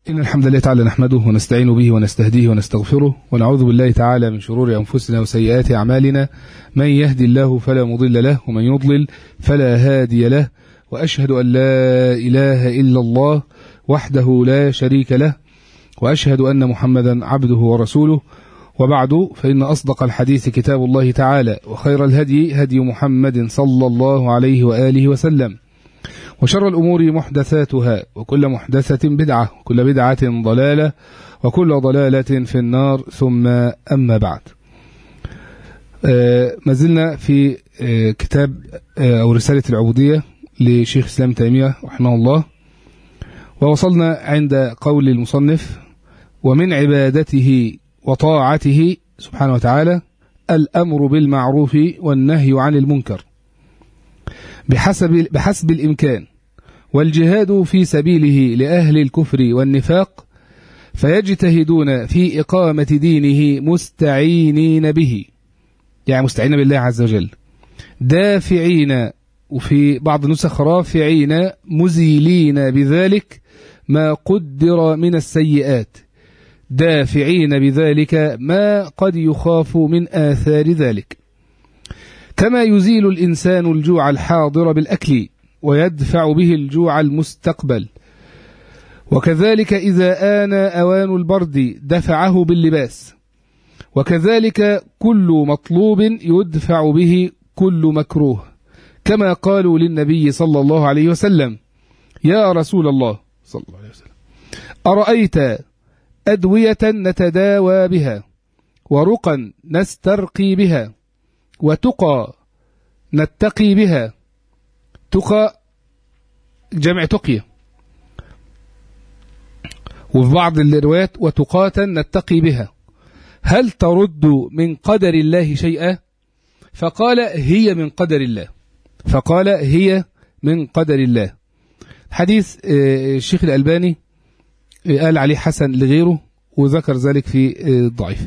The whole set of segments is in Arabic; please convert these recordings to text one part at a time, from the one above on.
إن الحمد لله تعالى نحمده ونستعين به ونستهديه ونستغفره ونعوذ بالله تعالى من شرور أنفسنا وسيئات أعمالنا. من يهدي الله فلا مضل له ومن يضلل فلا هادي له، وأشهد أن لا إله إلا الله وحده لا شريك له، وأشهد أن محمدا عبده ورسوله. وبعد، فإن أصدق الحديث كتاب الله تعالى، وخير الهدي هدي محمد صلى الله عليه وآله وسلم، وشر الأمور محدثاتها، وكل محدثة بدعة، وكل بدعة ضلالة، وكل ضلالة في النار. ثم أما بعد، ما زلنا في كتاب أو رسالة العبودية لشيخ الإسلام تيمية رحمه الله، ووصلنا عند قول المصنف: ومن عبادته وطاعته سبحانه وتعالى الأمر بالمعروف والنهي عن المنكر بحسب الإمكان، والجهاد في سبيله لأهل الكفر والنفاق، فيجتهدون في إقامة دينه مستعينين به، يعني مستعين بالله عز وجل، دافعين، وفي بعض النسخ رافعين، مزيلين بذلك ما قدر من السيئات، دافعين بذلك ما قد يخاف من آثار ذلك، كما يزيل الإنسان الجوع الحاضر بالأكل ويدفع به الجوع المستقبل، وكذلك إذا آن أوان البرد دفعه باللباس، وكذلك كل مطلوب يدفع به كل مكروه، كما قالوا للنبي صلى الله عليه وسلم: يا رسول الله صلى الله عليه وسلم، أرأيت أدوية نتداوى بها، ورقا نسترقي بها، وتقى نتقي بها، تقى جمع تقية، وفي بعض الروايات وتقاة نتقي بها، هل ترد من قدر الله شيئا؟ فقال: هي من قدر الله. فقال: هي من قدر الله. حديث الشيخ الألباني قال عليه حسن لغيره، وذكر ذلك في الضعيف.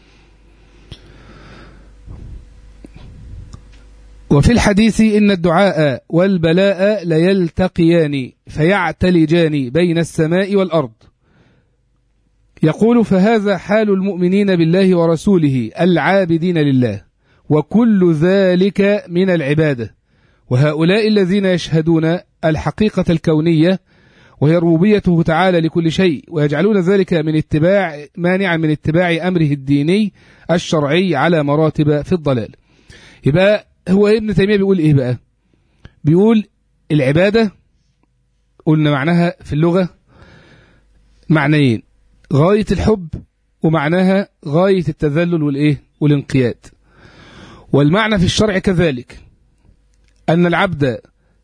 وفي الحديث: إن الدعاء والبلاء ليلتقيان فيعتلجان بين السماء والأرض. يقول: فهذا حال المؤمنين بالله ورسوله العابدين لله، وكل ذلك من العبادة، وهؤلاء الذين يشهدون الحقيقة الكونية وهي ربوبيته تعالى لكل شيء، ويجعلون ذلك مانعا من اتباع أمره الديني الشرعي على مراتب في الضلال. يبقى هو ابن تيمية بيقول إيه بقى؟ بيقول العبادة قلنا معناها في اللغة معنيين: غاية الحب، ومعناها غاية التذلل والانقياد. والمعنى في الشرع كذلك، أن العبد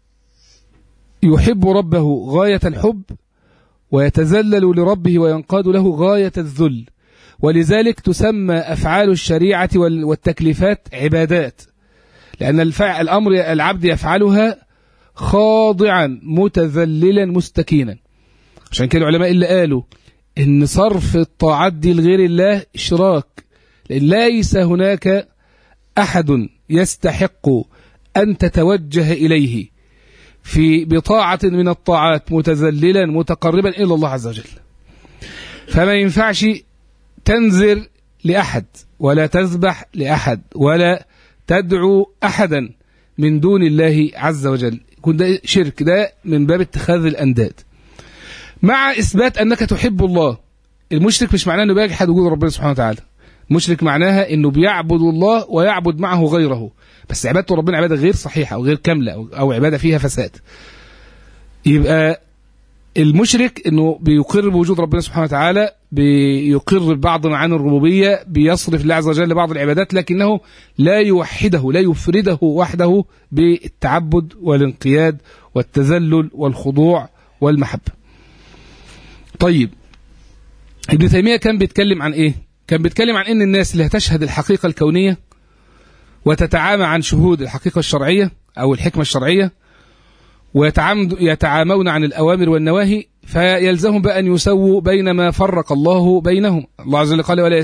يحب ربه غاية الحب، ويتذلل لربه وينقاد له غاية الذل، ولذلك تسمى أفعال الشريعة والتكليفات عبادات، لأن الأمر العبد يفعلها خاضعا متذللا مستكينا. عشان كده العلماء اللي قالوا إن صرف الطاعات دي لغير الله إشراك، لأن ليس هناك أحد يستحق أن تتوجه إليه بطاعة من الطاعات متذللا متقربا إلى الله عز وجل. فما ينفعش تنذر لأحد، ولا تذبح لأحد، ولا تدعو أحدا من دون الله عز وجل، يكون ده شرك، ده من باب اتخاذ الأنداد، مع إثبات أنك تحب الله. المشرك مش معناه أنه بيجحد وجود ربنا سبحانه وتعالى، المشرك معناها أنه بيعبد الله ويعبد معه غيره، بس عبادته ربنا عبادة غير صحيحة أو غير كاملة، أو عبادة فيها فساد. يبقى المشرك أنه بيقر بوجود ربنا سبحانه وتعالى، بيقر ببعض معاني الربوبية، بيصرف الله عز وجل بعض العبادات، لكنه لا يوحده، لا يفرده وحده بالتعبد والانقياد والتذلل والخضوع والمحبة. طيب، ابن تيمية كان بيتكلم عن إيه؟ كان بيتكلم عن إن الناس اللي هتشهد الحقيقة الكونية وتتعامى عن شهود الحقيقة الشرعية أو الحكمة الشرعية، ويتعامون عن الأوامر والنواهي، فيلزمهم بأن يسووا بين ما فرق الله بينهم. الله عز وجل قال: وما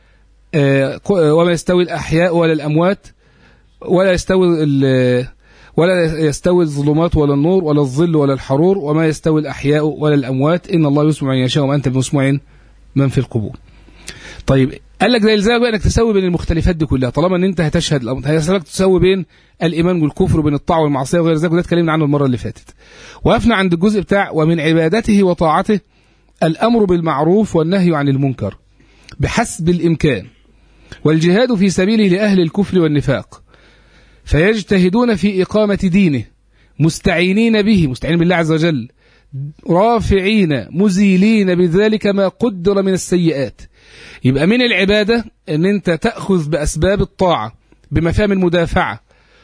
يستوي الأحياء ولا الأموات، ولا يستوي الظلمات ولا النور ولا الظل ولا الحرور وما يستوي الأحياء ولا الأموات إن الله يسمع من يشاء وما أنت بمسمع من في القبور. طيب قال لك ده يلزمك بقى انك تسوي بين المختلفات دي كلها، طالما ان انت هتشهد الامر هيسالك تسوي بين الايمان والكفر وبين الطاعه والمعصيه وغير ذلك، وده اتكلمنا عنه المره اللي فاتت. وقفنا عند الجزء بتاع ومن عبادته وطاعته الامر بالمعروف والنهي عن المنكر بحسب الامكان، والجهاد في سبيله لاهل الكفر والنفاق، فيجتهدون في اقامه دينه مستعينين به، مستعينين بالله عز وجل، رافعين مزيلين بذلك ما قدر من السيئات. يبقى من العبادة ان انت تأخذ بأسباب الطاعة بمفهوم المدافعة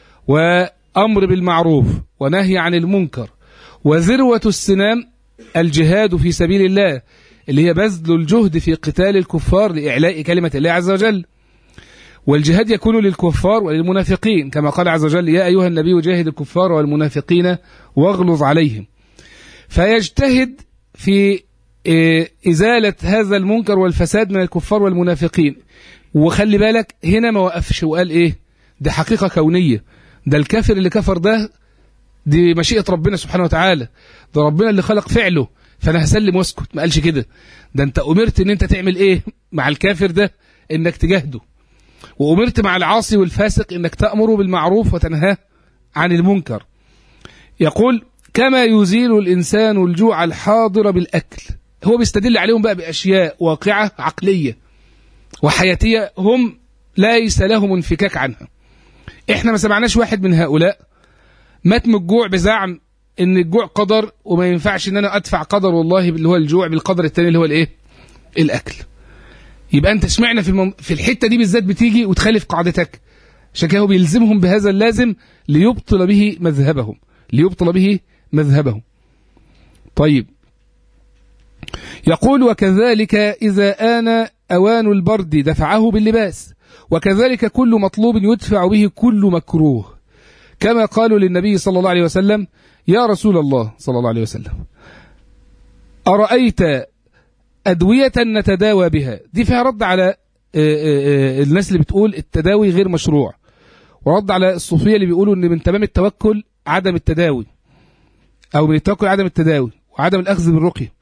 وأمر بالمعروف ونهي عن المنكر، وذروة السنام الجهاد في سبيل الله اللي هي بذل الجهد في قتال الكفار لإعلاء كلمة الله عز وجل. والجهاد يكون للكفار وللمنافقين كما قال عز وجل يا أيها النبي جاهد الكفار والمنافقين واغلظ عليهم. فيجتهد في إزالة هذا المنكر والفساد من الكفار والمنافقين. وخلي بالك هنا ما وقفش وقال إيه ده حقيقة كونية، ده الكافر اللي كفر ده دي مشيئة ربنا سبحانه وتعالى، ده ربنا اللي خلق فعله فأنا هسلم واسكت. ما قالش كده، ده أنت أمرت إن أنت تعمل إيه مع الكافر ده، إنك تجاهده، وأمرت مع العاصي والفاسق إنك تأمره بالمعروف وتنهاه عن المنكر. يقول كما يزيل الإنسان الجوع الحاضر بالأكل، هو بيستدل عليهم بقى بأشياء واقعة عقلية وحياتية هم ليس لهم انفكاك عنها. احنا ما سمعناش واحد من هؤلاء مات من الجوع بزعم ان الجوع قدر وما ينفعش ان انا ادفع قدر والله اللي هو الجوع بالقدر الثاني اللي هو الايه الاكل. يبقى انت سمعنا في الحتة دي بالذات بتيجي وتخالف قاعدتك، عشان كده هو بيلزمهم بهذا اللازم ليبطل به مذهبهم. طيب يقول وكذلك إذا آن أوان البرد دفعه باللباس، وكذلك كل مطلوب يدفع به كل مكروه، كما قالوا للنبي صلى الله عليه وسلم يا رسول الله صلى الله عليه وسلم أرأيت أدوية نتداوى بها. دي فيها رد على الناس اللي بتقول التداوي غير مشروع، ورد على الصوفية اللي بيقولوا ان من تمام التوكل عدم التداوي، او من التوكل عدم التداوي وعدم الأخذ بالرقية.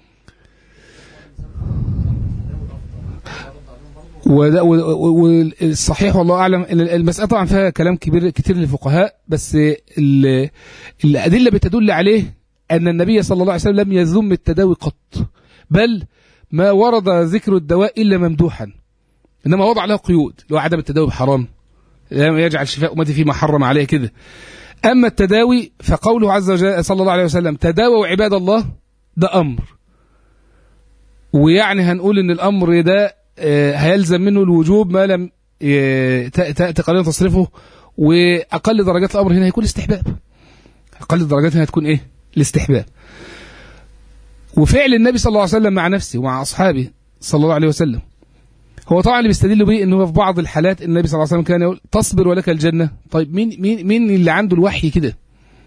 والصحيح والله أعلم ان المسألة طبعا فيها كلام كتير للفقهاء، بس الأدلة بتدل عليه أن النبي صلى الله عليه وسلم لم يذم التداوي قط، بل ما ورد ذكر الدواء إلا ممدوحا، إنما وضع له قيود، لو عدم التداوي بحرام لا يجعل شفاء أمتي فيما حرم عليه كده. أما التداوي فقوله عز وجل صلى الله عليه وسلم تداووا عباد الله، ده أمر، ويعني هنقول إن الأمر ده هيلزم منه الوجوب ما لم تأتي قليلا تصرفه، وأقل درجات الأمر هنا هيكون استحباب، أقل درجات هنا هتكون إيه الاستحباب. وفعل النبي صلى الله عليه وسلم مع نفسه ومع أصحابه صلى الله عليه وسلم هو طبعا اللي بيستدل به انه في بعض الحالات النبي صلى الله عليه وسلم كان يقول تصبر ولك الجنة. طيب مين اللي عنده الوحي كده؟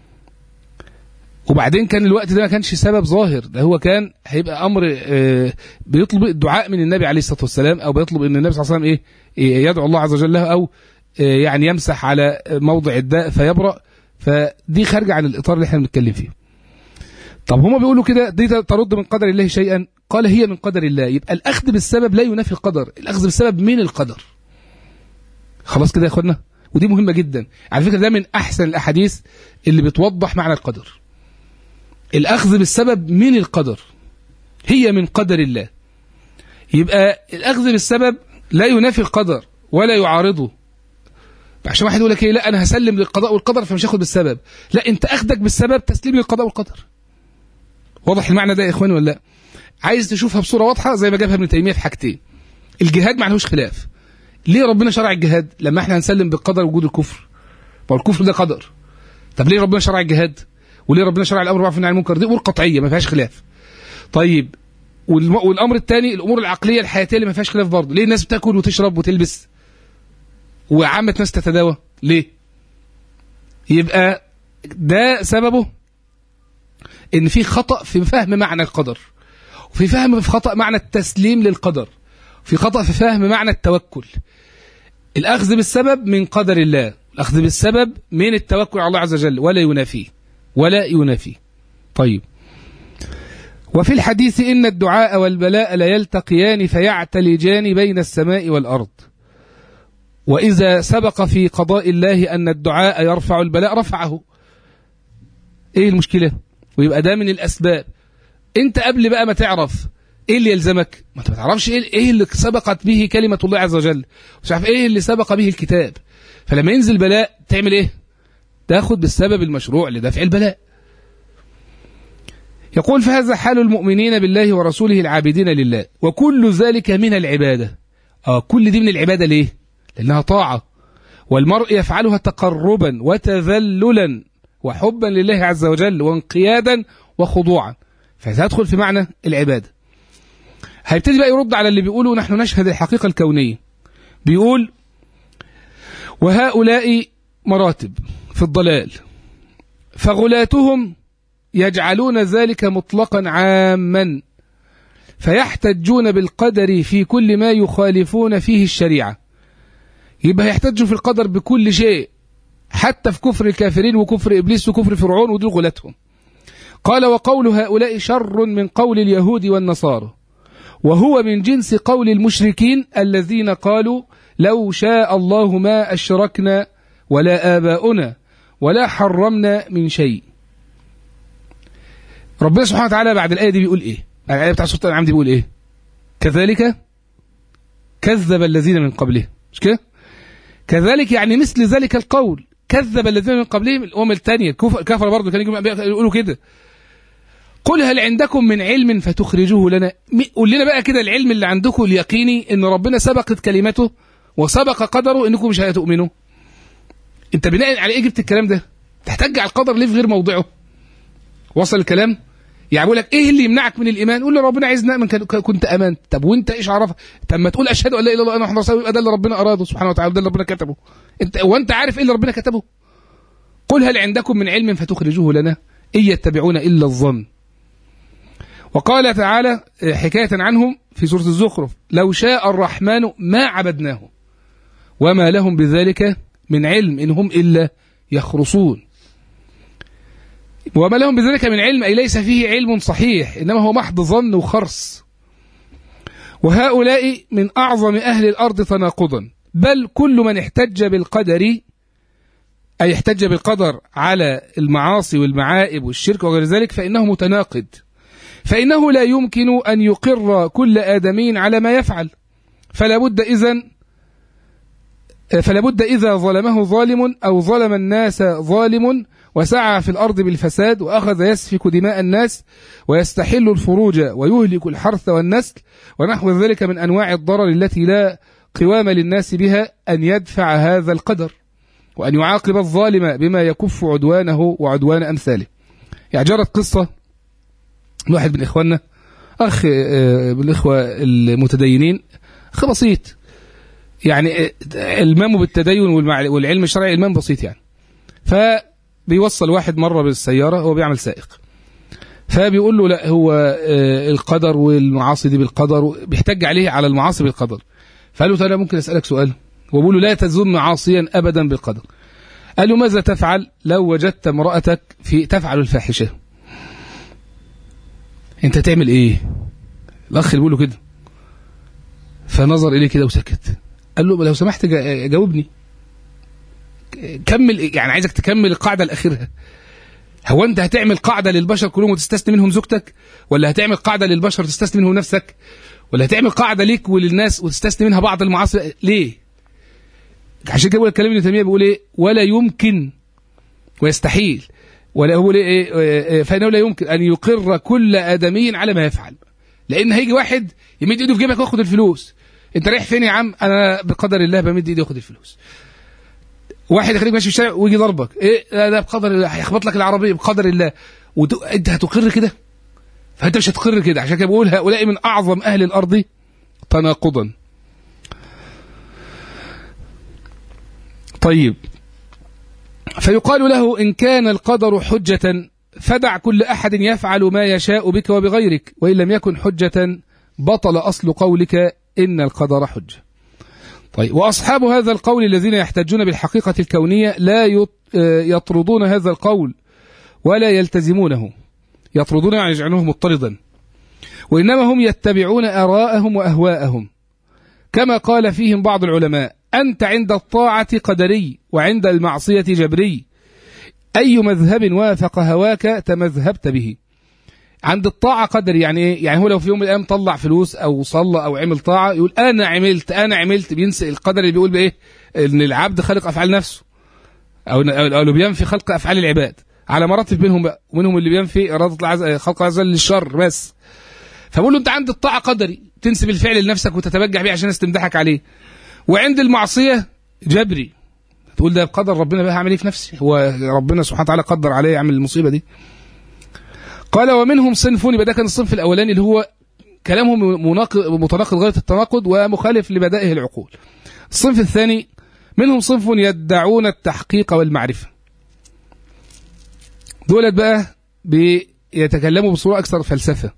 وبعدين كان الوقت ده ما كانش سبب ظاهر، ده هو كان هيبقى امر بيطلب الدعاء من النبي عليه الصلاة والسلام، او بيطلب ان النبي صلى الله عليه وسلم يدعو الله عز وجل له، او يعني يمسح على موضع الداء فيبرأ. فدي خارجة عن الاطار اللي احنا بنتكلم فيه. طب هما بيقولوا كده دي ترد من قدر الله شيئا، قال هي من قدر الله. يبقى الأخذ بالسبب لا ينافي القدر، الأخذ بالسبب من القدر. خلاص كده يا أخوانا، ودي مهمة جدا على فكرة، ده من أحسن الأحاديث اللي بتوضح معنى القدر. الأخذ بالسبب من القدر، هي من قدر الله. يبقى الأخذ بالسبب لا ينافي القدر ولا يعارضه. عشان واحد يقول لك ايه لا أنا هسلم للقضاء والقدر فمش هاخد بالسبب، لا أنت أخذك بالسبب تسليم للقضاء والقدر. واضح المعنى ده يا إخواني ولا لا؟ عايز تشوفها بصورة واضحة زي ما جابها ابن تيمية في حاجتين. الجهاد ما لهوش خلاف. ليه ربنا شرع الجهاد لما احنا هنسلم بالقدر وجود الكفر؟ والكفر ده قدر. طب ليه ربنا شرع الجهاد؟ وليه ربنا شرع الامر بالمعروف والنهي عن المنكر؟ دي امور قطعيه ما فيهاش خلاف. طيب والامر الثاني الامور العقليه الحياتيه اللي ما فيهاش خلاف برضه. ليه الناس بتاكل وتشرب وتلبس وعامه ناس تتداوى؟ ليه؟ يبقى ده سببه ان في خطأ في فهم معنى القدر، وفي خطأ معنى التسليم للقدر، في خطأ في فهم معنى التوكل. الأخذ بالسبب من قدر الله الأخذ بالسبب من التوكل على الله عز وجل ولا ينافيه. طيب، وفي الحديث إن الدعاء والبلاء لا يلتقيان فيعتلجان بين السماء والأرض، وإذا سبق في قضاء الله أن الدعاء يرفع البلاء رفعه. إيه المشكلة؟ ويبقى ده من الأسباب. أنت قبل بقى ما تعرف إيه اللي يلزمك، ما أنت ما تعرفش إيه اللي سبقت به كلمة الله عز وجل، مش عارف إيه اللي سبق به الكتاب. فلما ينزل بلاء تعمل إيه؟ تاخد بالسبب المشروع لدفع البلاء. يقول: فهذا حال المؤمنين بالله ورسوله العابدين لله، وكل ذلك من العبادة. كل دي من العبادة ليه؟ لأنها طاعة، والمرء يفعلها تقربا وتذللا وحبا لله عز وجل وانقيادا وخضوعا، فتدخل في معنى العبادة. هيبتدي بقى يرد على اللي بيقولوا نحن نشهد الحقيقة الكونية. بيقول: وهؤلاء مراتب في الضلال، فغلاتهم يجعلون ذلك مطلقا عاما، فيحتجون بالقدر في كل ما يخالفون فيه الشريعة. يبقى يحتجوا في القدر بكل شيء، حتى في كفر الكافرين وكفر إبليس وكفر فرعون، ودول غلاتهم. قال: وقول هؤلاء شر من قول اليهود والنصارى، وهو من جنس قول المشركين الذين قالوا: لو شاء الله ما أشركنا ولا آباؤنا ولا حرمنا من شيء. ربنا سبحانه وتعالى بعد الآية دي بيقول إيه؟ الآية بتاع سورة الأنعام دي بيقول إيه؟ كذلك كذب الذين من قبلهم، مش كده؟ كذلك يعني مثل ذلك القول، كذب الذين من قبلهم. الأمم الثانية كفر برضه كانوا يقولوا كده. قل هل عندكم من علم فتخرجوه لنا؟ قول لنا بقى كده العلم اللي عندكم اليقيني ان ربنا سبقت كلمته وسبق قدره انكم مش هتؤمنوا. انت بناء على ايه جبت الكلام ده؟ تحتاج على القدر ليه في غير موضعه؟ وصل الكلام؟ يعني بيقول لك ايه اللي يمنعك من الايمان؟ قول له ربنا عايز نؤمن كنت امنت. طب وانت ايش عرفك؟ طب ما تقول اشهد ان لا اله الا الله محمد رسول الله، يبقى ده اللي ربنا اراده سبحانه وتعالى، ده اللي ربنا كتبه. وانت عارف ايه اللي ربنا كتبه؟ قل هل عندكم من علم فتخرجوه لنا ان يتبعون الا الظن. وقال تعالى حكاية عنهم في سورة الزخرف: لو شاء الرحمن ما عبدناه وما لهم بذلك من علم إن هم إلا يخرصون. وما لهم بذلك من علم أي ليس فيه علم صحيح، إنما هو محض ظن وخرص. وهؤلاء من أعظم أهل الأرض تناقضا، بل كل من احتج بالقدر، أي احتج بالقدر على المعاصي والمعائب والشرك وغير ذلك، فإنه متناقض، فإنه لا يمكن أن يقر كل آدمي على ما يفعل، فلا بد إذا ظلمه ظالم أو ظلم الناس ظالم وسعى في الأرض بالفساد وأخذ يسفك دماء الناس ويستحل الفروج ويهلك الحرث والنسل ونحو ذلك من أنواع الضرر التي لا قوام للناس بها، أن يدفع هذا القدر وأن يعاقب الظالم بما يكف عدوانه وعدوان أمثاله. يعني جرت قصة واحد من إخواننا، أخ بالإخوة المتدينين، أخ بسيط يعني المامه بالتدين والعلم الشرعي، المام بسيط يعني. فبيوصل واحد مرة بالسيارة، هو بيعمل سائق، فبيقول له لا هو القدر والمعاصي دي بالقدر، بيحتج عليه على المعاصي بالقدر. فقال له تعالى ممكن أسألك سؤال؟ وبقول له لا تظن عاصيا أبدا بالقدر. قال له ماذا تفعل لو وجدت امرأتك تفعل الفاحشة؟ انت تعمل ايه؟ الاخ اللي بيقول له كده فنظر اليه كده وسكت. قال له لو سمحت جاوبني، كمل، يعني عايزك تكمل القاعده الاخيره. هو انت هتعمل قاعده للبشر كلهم وتستثني منهم زوجتك، ولا هتعمل قاعده للبشر وتستثني منهم نفسك، ولا هتعمل قاعده ليك وللناس وتستثني منها بعض المعاصي؟ ليه؟ عشان كده بيقول الكلام ابن تيميه بيقول ايه؟ ولا يمكن ويستحيل، ولا هو ايه؟ فانه لا يمكن ان يقر كل ادمي على ما يفعل، لان هيجي واحد يمد ايده في جيبك وياخد الفلوس. انت رايح فين يا عم؟ انا بقدر الله بمد ايدي واخد الفلوس. واحد يخليك ماشي في الشارع ويجي ضربك، ايه ده بقدر الله، هيخبط لك العربيه بقدر الله، انت هتقر كده؟ فانت مش هتقر كده. عشان كده بقول هؤلاء من اعظم اهل الارض تناقضا. طيب، فيقال له إن كان القدر حجة فدع كل أحد يفعل ما يشاء بك وبغيرك، وإن لم يكن حجة بطل أصل قولك إن القدر حجة. طيب، وأصحاب هذا القول الذين يحتجون بالحقيقة الكونية لا يطردون هذا القول ولا يلتزمونه. يطردون يعني يجعلونه مضطردا، وإنما هم يتبعون آراءهم وأهواءهم، كما قال فيهم بعض العلماء: أنت عند الطاعة قدري وعند المعصية جبري، أي مذهب وافق هواك تمذهبت به. عند الطاعة قدري يعني إيه؟ يعني هو لو في يوم من الأيام طلع فلوس أو صلى أو عمل طاعة يقول أنا عملت، بينسى القدر اللي بيقول بإيه؟ إن العبد خلق أفعال نفسه، أو اللي بينفي خلق أفعال العباد على مراتب بينهم بقى، ومنهم اللي بينفي إرادة خلق عز وجل للشر بس. فبقول له أنت عند الطاعة قدري، تنسب الفعل لنفسك وتتبجح بيه عشان الناس تمدحك عليه، وعند المعصية جبري، تقول ده بقدر ربنا بقى، هعمل ايه في نفسي؟ هو ربنا سبحانه وتعالى قدر عليه يعمل المصيبة دي. قال: ومنهم صنف، يبقى ده كان الصنف الأولاني اللي هو كلامهم متناقض غاية التناقض ومخالف لبدائه العقول. الصنف الثاني: منهم صنف يدعون التحقيق والمعرفة. دولت بقى بيتكلموا بصورة أكثر فلسفة،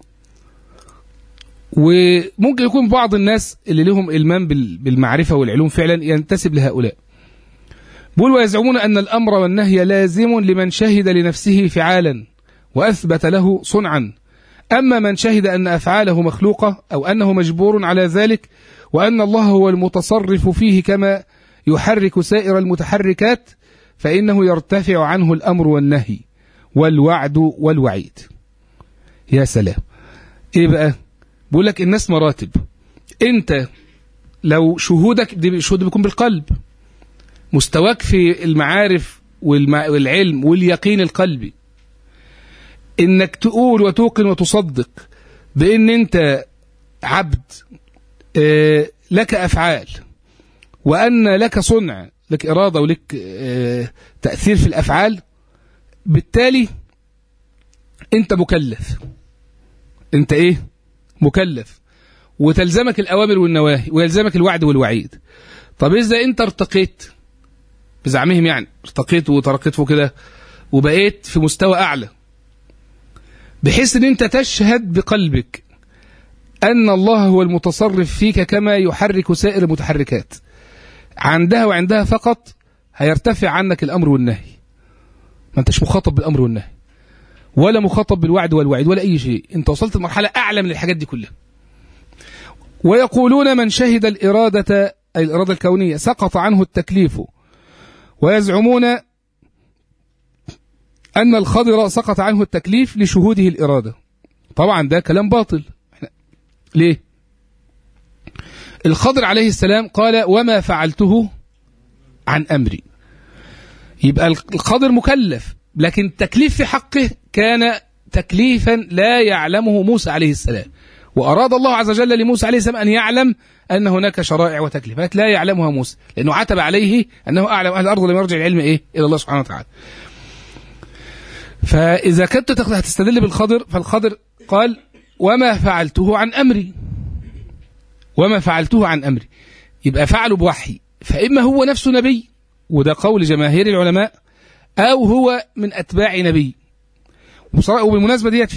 وممكن يكون بعض الناس اللي لهم إلمام بالمعرفة والعلوم فعلا ينتسب لهؤلاء. بيقول: ويزعمون أن الأمر والنهي لازم لمن شهد لنفسه فعالا وأثبت له صنعا، أما من شهد أن أفعاله مخلوقة أو أنه مجبور على ذلك وأن الله هو المتصرف فيه كما يحرك سائر المتحركات فإنه يرتفع عنه الأمر والنهي والوعد والوعيد. يا سلام! إيه بقى؟ بيقول لك الناس مراتب. أنت لو شهودك الشهود بيكون بالقلب، مستواك في المعارف والعلم واليقين القلبي، انك تقول وتوقن وتصدق بان انت عبد لك افعال، وان لك صنع، لك اراده ولك تاثير في الافعال، بالتالي انت مكلف. انت ايه؟ مكلف، وتلزمك الاوامر والنواهي ويلزمك الوعد والوعيد. طب اذا انت ارتقيت بزعمهم، يعني ارتقيت وترقيت فوق كده وبقيت في مستوى اعلى، بحيث ان انت تشهد بقلبك ان الله هو المتصرف فيك كما يحرك سائر المتحركات، وعندها فقط هيرتفع عنك الامر والنهي. ما انتش مخاطب بالامر والنهي ولا مخاطب بالوعد والوعيد ولا اي شيء، انت وصلت لمرحله اعلى من الحاجات دي كلها. ويقولون من شهد الإرادة الكونية سقط عنه التكليف، ويزعمون أن الخضر سقط عنه التكليف لشهوده الإرادة. طبعا ده كلام باطل. ليه؟ الخضر عليه السلام قال: وما فعلته عن أمري. يبقى الخضر مكلف، لكن التكليف في حقه كان تكليفا لا يعلمه موسى عليه السلام، وأراد الله عز وجل لموسى عليه السلام أن يعلم أن هناك شرائع وتكليفات لا يعلمها موسى، لأنه عتب عليه أنه أعلم أهل الأرض، لم يرجع العلم إيه؟ إلى الله سبحانه وتعالى. فإذا كنت هتستدل بالخضر، فالخضر قال: وما فعلته عن أمري. وما فعلته عن أمري، يبقى فعله بوحي، فإما هو نفسه نبي، وده قول جماهير العلماء، أو هو من أتباع نبي. وبالمناسبة ديت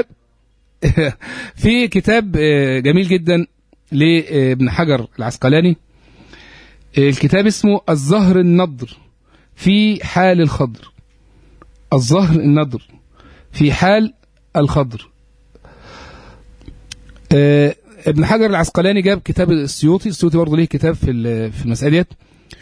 في كتاب جميل جدا لابن حجر العسقلاني، الكتاب اسمه الزهر النضر في حال الخضر. الزهر النضر في حال الخضر. ابن حجر العسقلاني جاب كتاب السيوطي برضه ليه كتاب في المسألة ديت،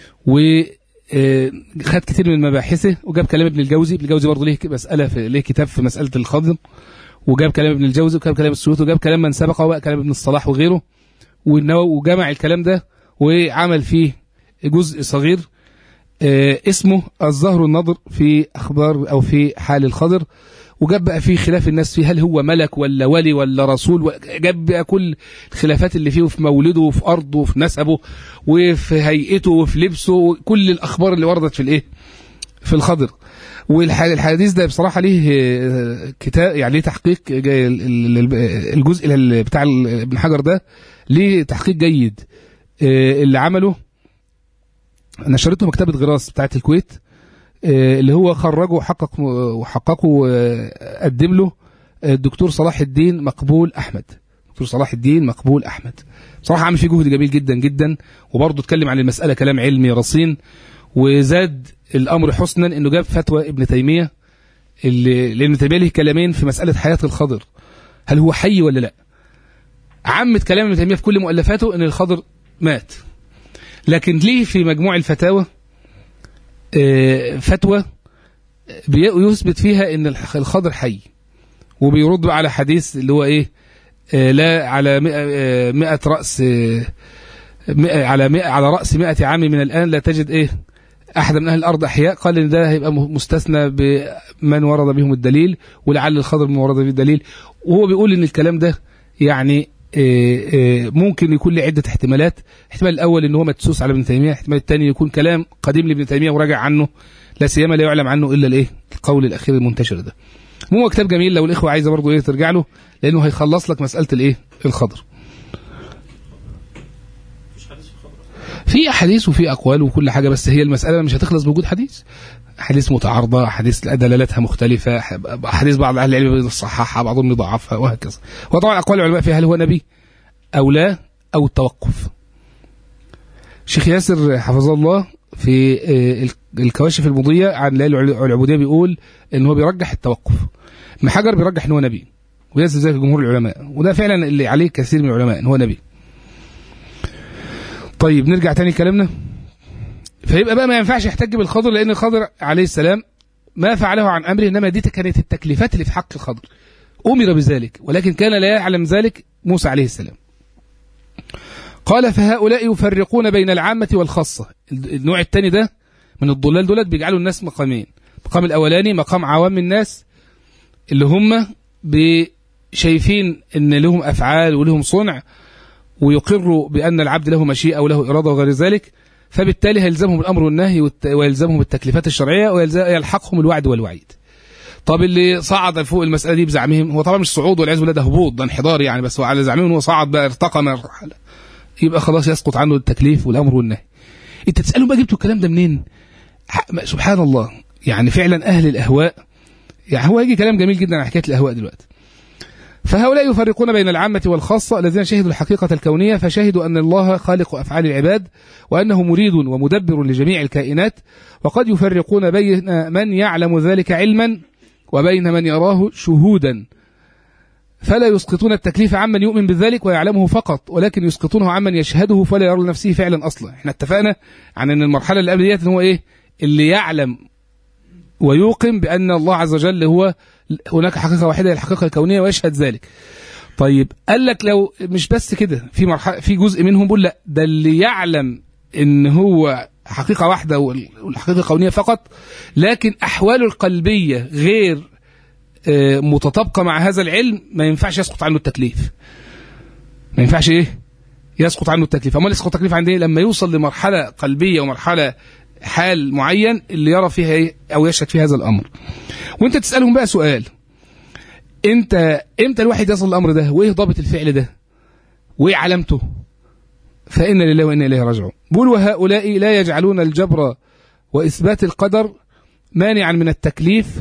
وخد كتير من مباحثه، وجاب كلام ابن الجوزي برضه ليه ليه كتاب في مسألة الخضر، وجاب كلام ابن الجوزي وجاب كلام السيوطي وجاب كلام من سبقه وبقى كلام ابن الصلاح وغيره، وجمع الكلام ده وعمل فيه جزء صغير اسمه الزهر النضر في أخبار أو في حال الخضر، وجاب بقى فيه خلاف الناس فيه، هل هو ملك ولا ولي ولا رسول، جاب بقى كل الخلافات اللي فيه، في مولده وفي أرضه وفي نسبه وفي هيئته وفي لبسه، وكل الأخبار اللي وردت في الخضر. والحديث ده بصراحة ليه كتاب، يعني ليه تحقيق، الجزء بتاع ابن حجر ده ليه تحقيق جيد اللي عمله، نشرته مكتبة غراس بتاعت الكويت، اللي هو خرجه وحققه وقدم له الدكتور صلاح الدين مقبول أحمد. دكتور صلاح الدين مقبول أحمد. بصراحة عامل فيه جهد جميل جدا جدا، وبرضه اتكلم عن المسألة كلام علمي رصين، وزاد الأمر حسنا إنه جاب فتوى ابن تيمية، لأن ابن تيمية له كلامين في مسألة حياة الخضر، هل هو حي ولا لا. عامة كلام ابن تيمية في كل مؤلفاته إن الخضر مات، لكن ليه في مجموع الفتاوى فتوى بيثبت فيها إن الخضر حي، وبيرد على حديث اللي هو إيه، لا على 100 رأس، على رأس 100 عام من الآن لا تجد إيه أحد من أهل الأرض أحياء. قال إن ده هيبقى مستثنى بمن ورد بهم الدليل، ولعل الخضر من ورد به الدليل. وهو بيقول إن الكلام ده يعني ممكن يكون له عدة احتمالات. الاحتمال الأول إن هو مدسوس على ابن تيمية، الاحتمال الثاني يكون كلام قديم لابن تيمية وراجع عنه، لا سيما لا يعلم عنه إلا الإيه القول الأخير المنتشر ده. هو كتاب جميل لو الإخوة عايزة برضه إيه ترجع له، لأنه هيخلص لك مسألة الإيه الخضر. في أحاديث وفي أقوال وكل حاجة، بس هي المسألة مش هتخلص بوجود حديث. أحاديث متعارضة، أحاديث دلالتها مختلفة، أحاديث بعض أهل العلم يصححها بعضهم يضعفها وهكذا. وطبعا أقوال العلماء فيها هل هو نبي أو لا، أو التوقف. شيخ ياسر حفظه الله في الكواشف المضية عن ليل العبودية بيقول إن هو بيرجح التوقف. ابن حجر بيرجح إن هو نبي، وينزل ذلك جمهور العلماء، وده فعلا اللي عليه كثير من العلماء إن هو نبي. طيب نرجع تاني كلامنا. فيبقى بقى ما ينفعش يحتج بالخضر، لأن الخضر عليه السلام ما فعله عن أمره، إنما دي كانت التكليفات اللي في حق الخضر، أمر بذلك، ولكن كان لا يعلم ذلك موسى عليه السلام. قال فهؤلاء يفرقون بين العامة والخاصة. النوع الثاني ده من الضلال دولت بيجعلوا الناس مقامين. مقام الأولاني مقام عوام الناس اللي هم شايفين إن لهم أفعال ولهم صنع، ويقروا بأن العبد له مشيئة وله إرادة وغير ذلك، فبالتالي هيلزمهم الأمر والنهي ويلزمهم التكليفات الشرعية ويلحقهم الوعد والوعيد. طب اللي صعد فوق المسألة دي بزعمهم، هو طبعا مش صعود والعياذ بالله، ده هبوط، ده انحدار يعني، بس هو على زعمهم هو صعد بقى ارتقى مرحلة، يبقى خلاص يسقط عنه التكليف والأمر والنهي. انت تسألهم بقى جبتوا الكلام ده منين؟ سبحان الله، يعني فعلا أهل الأهواء، يعني هو يجي كلام جميل جدا عن حكاية الأهواء دلوقتي. فهؤلاء يفرقون بين العامة والخاصة الذين شهدوا الحقيقة الكونية، فشهدوا أن الله خالق أفعال العباد، وأنه مريد ومدبر لجميع الكائنات. وقد يفرقون بين من يعلم ذلك علما وبين من يراه شهودا، فلا يسقطون التكليف عمن يؤمن بذلك ويعلمه فقط، ولكن يسقطونه عمن يشهده فلا يرى لنفسه فعلا أصلا. احنا اتفقنا عن أن المرحلة اللي قبل ديت هو إيه؟ اللي يعلم ويوقن بأن الله عز وجل هو هناك حقيقة واحدة، الحقيقة الكونية، ويشهد ذلك. طيب قال لك لو مش بس كده، في مرحلة، في جزء منهم بيقول لا، ده اللي يعلم ان هو حقيقة واحدة والحقيقة الكونية فقط، لكن أحواله القلبية غير متطابقة مع هذا العلم، ما ينفعش يسقط عنه التكليف. ما ينفعش ايه يسقط عنه التكليف. أما يسقط التكليف عند ايه؟ لما يوصل لمرحلة قلبية ومرحلة حال معين اللي يرى فيها ايه او يشهد فيها هذا الامر. وانت تسألهم بقى سؤال، انت امتى الواحد يصل الامر ده، وايه ضابط الفعل ده، وايه علامته؟ فإن لله وإنا إليه راجعون. بيقول وهؤلاء لا يجعلون الجبر وإثبات القدر مانعا من التكليف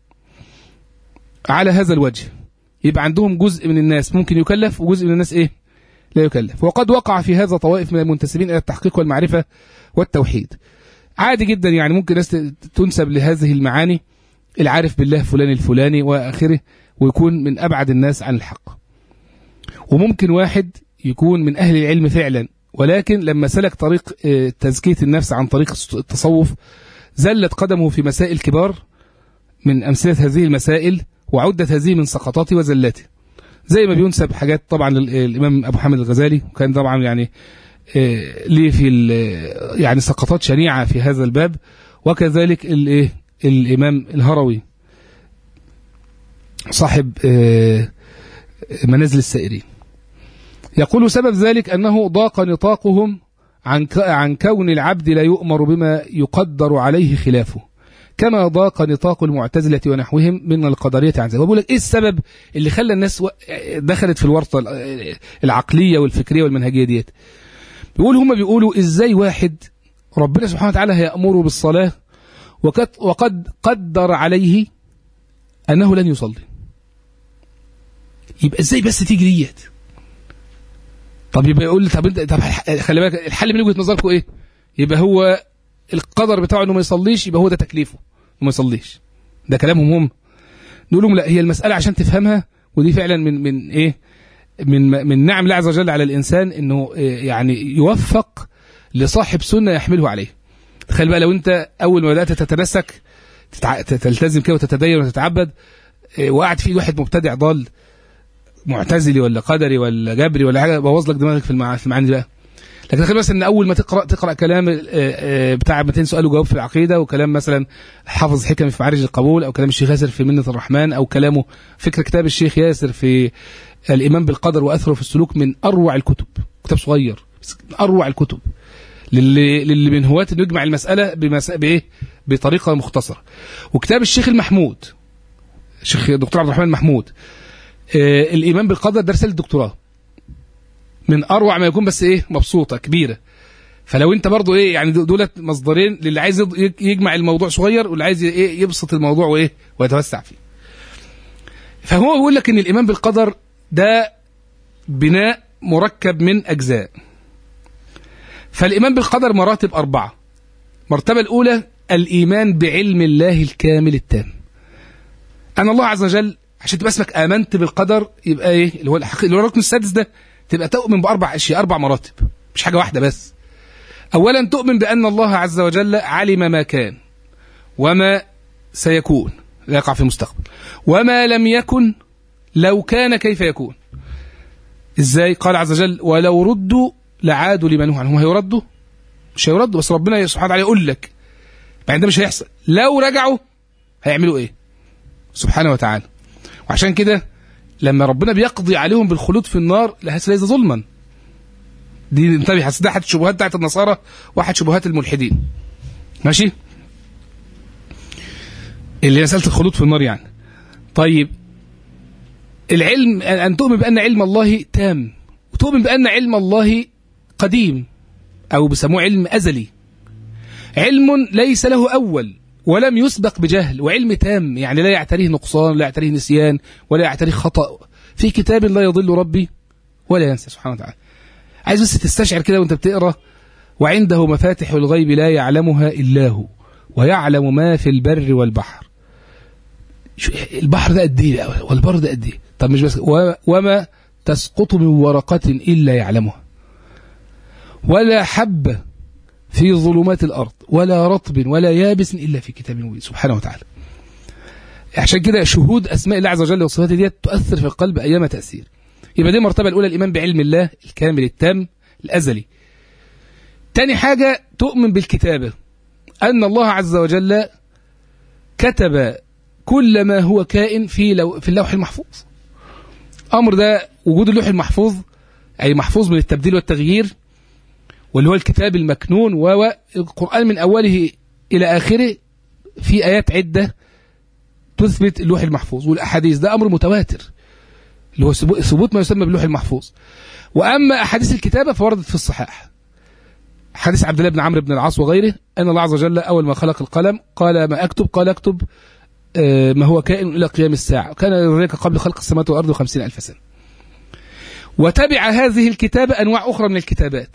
على هذا الوجه. يبقى عندهم جزء من الناس ممكن يكلف، وجزء من الناس ايه لا يكلف. وقد وقع في هذا طوائف من المنتسبين إلى التحقيق والمعرفة والتوحيد. عادي جدا يعني، ممكن ناس تنسب لهذه المعاني العارف بالله فلان الفلاني وآخره، ويكون من أبعد الناس عن الحق. وممكن واحد يكون من أهل العلم فعلا، ولكن لما سلك طريق تزكية النفس عن طريق التصوف زلت قدمه في مسائل كبار من أمثلة هذه المسائل، وعدت هذه من سقطاته وزلاته. زي ما بينسب حاجات طبعا للإمام أبو حامد الغزالي، وكان طبعا يعني ليه في يعني سقطات شنيعة في هذا الباب. وكذلك الإمام الهروي صاحب منازل السائرين، يقول سبب ذلك أنه ضاق نطاقهم عن كون العبد لا يؤمر بما يقدر عليه خلافه، كما ضاق نطاق المعتزلة ونحوهم من القدرية عن ذلك. وبقول لك إيه السبب اللي خلى الناس دخلت في الورطة العقلية والفكرية والمنهجية ديت؟ بيقولوا إزاي واحد ربنا سبحانه وتعالى هيأمره بالصلاة وقد قدر عليه أنه لن يصلي، يبقى إزاي بس تيجي ديت؟ طب يبقى يقول لي طب خلي بالك الحل من وجهة نظركم ايه؟ يبقى هو القدر بتاعه انه ما يصليش، يبقى هو ده تكليفه وما يصليش. ده كلامهم هم. نقول لهم لا، هي المسألة عشان تفهمها، ودي فعلا من ايه، من نعم الله عز وجل على الانسان انه يعني يوفق لصاحب سنة يحمله عليه. تخيل بقى لو انت اول ما بدأت تتمسك تلتزم كده وتتدين وتتعبد، وقعد فيه واحد مبتدع ضال معتزلي ولا قدري ولا جبري ولا حاجه، بوظ لك دماغك في المعاني دي بقى. لكن تخيل مثلا ان اول ما تقرا كلام بتاع 200 سؤال وجواب في العقيده، وكلام مثلا حافظ حكمي في معارج القبول، او كلام الشيخ ياسر في منة الرحمن، او كلامه فكر كتاب الشيخ ياسر في الايمان بالقدر واثره في السلوك، من اروع الكتب، كتاب صغير من اروع الكتب للي من هواة انه يجمع المساله بايه، بطريقه مختصره. وكتاب الشيخ المحمود، الشيخ دكتور عبد الرحمن محمود، الايمان بالقدر، ده رساله دكتوراه من اروع ما يكون، بس ايه، مبسوطه كبيره. فلو انت برضو ايه يعني، دولت مصدرين للي عايز يجمع الموضوع صغير، واللي عايز ايه يبسط الموضوع وايه ويتوسع فيه. فهو بيقول لك ان الايمان بالقدر ده بناء مركب من اجزاء. فالايمان بالقدر مراتب 4. المرتبه الاولى الايمان بعلم الله الكامل التام، ان الله عز وجل، عشان تبقى اسمك امنت بالقدر، يبقى ايه اللي هو الركن السادس ده، تبقى تؤمن باربع اشياء، 4 مراتب، مش حاجه واحده بس. اولا تؤمن بان الله عز وجل علم ما كان وما سيكون، لا يقع في المستقبل، وما لم يكن لو كان كيف يكون. ازاي؟ قال عز وجل ولو ردوا لعادوا لما نهوا عنه. هم هيردوا؟ مش هيردوا، بس ربنا سبحانه وتعالى يقول لك بعد ده مش هيحصل. لو رجعوا هيعملوا ايه سبحانه وتعالى. وعشان كده لما ربنا بيقضي عليهم بالخلود في النار، ليس ظلما. دي انتبه، حسد احد الشبهات بتاعت النصارى واحد شبهات الملحدين، ماشي، اللي مساله الخلود في النار يعني. طيب العلم، ان تؤمن بان علم الله تام، وتؤمن بان علم الله قديم، او بيسموه علم ازلي، علم ليس له اول ولم يسبق بجهل، وعلم تام يعني لا يعتريه نقصان، لا يعتريه نسيان، ولا يعتريه خطأ، في كتاب لا يضل ربي ولا ينسى سبحانه وتعالى. عايز بس تستشعر كده وانت بتقرا وعنده مفاتح الغيب لا يعلمها إلا هو ويعلم ما في البر والبحر. البحر ده قد ايه والبر ده قد ايه؟ طب مش بس، وما تسقط من ورقة إلا يعلمها، ولا حبة في ظلمات الأرض، ولا رطب ولا يابس إلا في كتاب مبين سبحانه وتعالى. عشان كده شهود أسماء الله عز وجل وصفاته دي تؤثر في القلب أيام تأثير. يبقى دي المرتبة الأولى، الإيمان بعلم الله الكامل التام الأزلي. تاني حاجة تؤمن بالكتابة، أن الله عز وجل كتب كل ما هو كائن في اللوح المحفوظ. أمر ده وجود اللوح المحفوظ، أي محفوظ من التبديل والتغيير، واللي هو الكتاب المكنون، والقرآن من أوله إلى آخره في آيات عدة تثبت اللوح المحفوظ، والأحاديث ده أمر متواتر اللي هو ثبوت ما يسمى باللوح المحفوظ. وأما أحاديث الكتابة فوردت في الصحاح، حديث عبد الله بن عمرو بن العاص وغيره، أن الله عز وجل أول ما خلق القلم قال ما أكتب، قال أكتب ما هو كائن إلى قيام الساعة، كان ذلك قبل خلق السماوات والأرض 50,000 سنة. وتبع هذه الكتابة أنواع أخرى من الكتابات.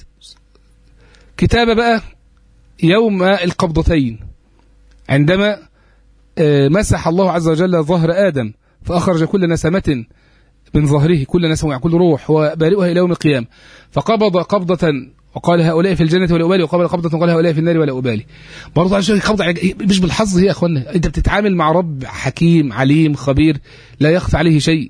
كتابة بقى يوم القبضتين، عندما مسح الله عز وجل ظهر آدم فأخرج كل نسمة من ظهره، كل نسمة كل روح وبارئها إلى يوم القيامة، فقبض قبضة وقال هؤلاء في الجنة ولا أبالي، وقبل قبضة وقال هؤلاء في النار ولا أبالي. برضه عشان قبضة مش بالحظ هي يا أخوانا، أنت بتتعامل مع رب حكيم عليم خبير لا يخفى عليه شيء.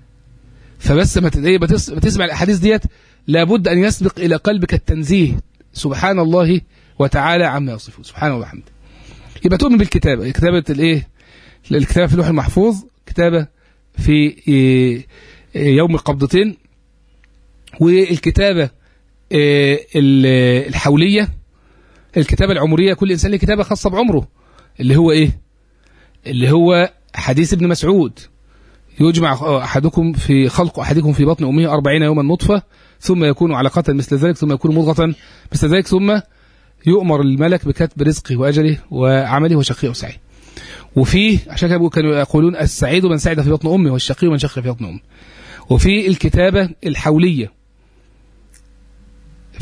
فبس ما بتسمع الأحاديث ديت لابد أن يسبق إلى قلبك التنزيه سبحان الله وتعالى عما يصفون سبحانه وبحمده. يبقى تؤمن بالكتابة، كتابة الإيه؟ الكتابة في اللوح المحفوظ، كتابة في يوم القبضتين، والكتابة الحولية، الكتابة العمرية، كل إنسان له كتابة خاصة بعمره، اللي هو إيه؟ اللي هو حديث ابن مسعود، يجمع أحدكم في خلق أحدكم في بطن أمه 40 يوما نطفة ثم يكون علقة مثل ذلك ثم يكون مضغة مثل ذلك ثم يؤمر الملك بكتب رزقه وأجله وعمله وشقيه وسعيه. وفيه عشان كانوا يقولون السعيد من سعد في بطن أمه والشقي من شقي في بطن أمه. وفي الكتابة الحولية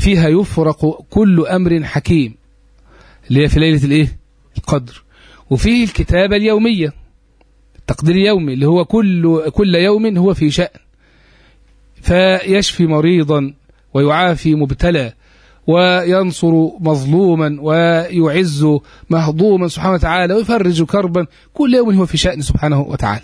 فيها يفرق كل أمر حكيم، اللي هي في ليلة القدر. وفيه الكتابة اليومية، التقدير اليومي اللي هو كل يوم هو في شأن، فيشفي مريضا ويعافي مبتلى وينصر مظلوما ويعز مهضوما سبحانه وتعالى ويفرج كربا، كل يوم هو في شأن سبحانه وتعالى.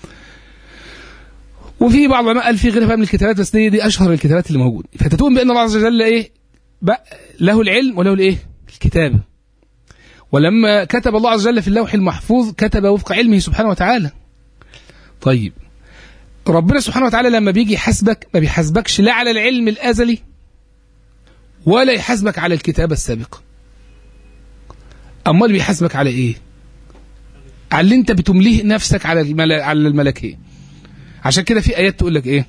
وفي بعض العلماء قال في غيرها من الكتابات، بس دي أشهر الكتابات اللي موجودة. فتتؤمن بأن الله عز وجل له العلم وله الكتابة. ولما كتب الله عز وجل في اللوح المحفوظ كتب وفق علمه سبحانه وتعالى. طيب ربنا سبحانه وتعالى لما بيجي يحاسبك ما بيحاسبكش لا على العلم الأزلي ولا يحاسبك على الكتابة السابقة. أمال بيحاسبك على إيه؟ على اللي أنت بتمليه نفسك على الملكية. عشان كده في آيات تقول لك إيه؟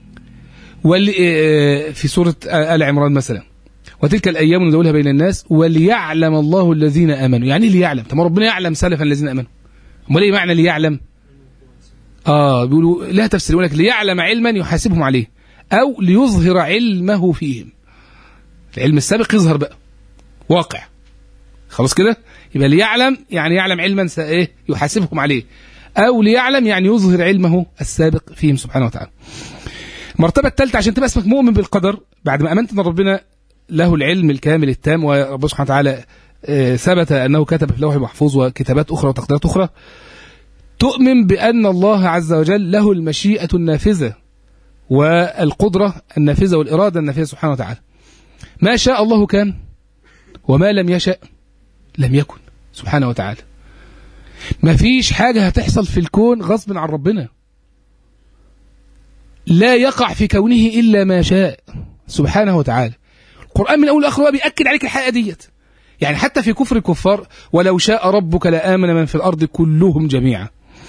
في سورة آل عمران مثلا، وتلك الأيام نداولها بين الناس وليعلم الله الذين آمنوا. يعني إيه ليعلم؟ طب ربنا يعلم سلفا الذين آمنوا. أمال إيه معنى ليعلم؟ بيقولوا لها تفسير، يقول لك ليعلم علما يحاسبهم عليه أو ليظهر علمه فيهم. العلم السابق يظهر بقى واقع، خلاص كده. يبقى ليعلم يعني يعلم علما يحاسبهم عليه، أو ليعلم يعني يظهر علمه السابق فيهم سبحانه وتعالى. المرتبة الثالثة عشان تبقى اسمك مؤمن بالقدر، بعد ما أمنت أن ربنا له العلم الكامل التام، وربنا سبحانه وتعالى ثبت أنه كتب في اللوح المحفوظ وكتابات أخرى وتقديرات أخرى، تؤمن بأن الله عز وجل له المشيئة النافذة والقدرة النافذة والإرادة النافذة سبحانه وتعالى. ما شاء الله كان وما لم يشأ لم يكن سبحانه وتعالى. ما فيش حاجة هتحصل في الكون غصب عن ربنا، لا يقع في كونه إلا ما شاء سبحانه وتعالى. القرآن من أول لآخر بيأكد عليك الحقيقة ديت. يعني حتى في كفر الكفار ولو شاء ربك لآمن من في الأرض كلهم جميعا،